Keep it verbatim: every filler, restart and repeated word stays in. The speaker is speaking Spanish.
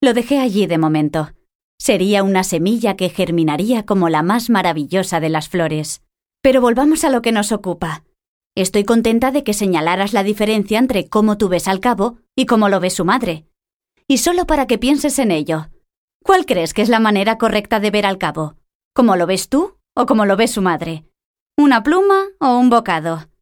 Lo dejé allí de momento. Sería una semilla que germinaría como la más maravillosa de las flores. Pero volvamos a lo que nos ocupa. Estoy contenta de que señalaras la diferencia entre cómo tú ves al cabo y cómo lo ve su madre. Y solo para que pienses en ello, ¿cuál crees que es la manera correcta de ver al cabo? ¿Cómo lo ves tú o cómo lo ve su madre? ¿Una pluma o un bocado?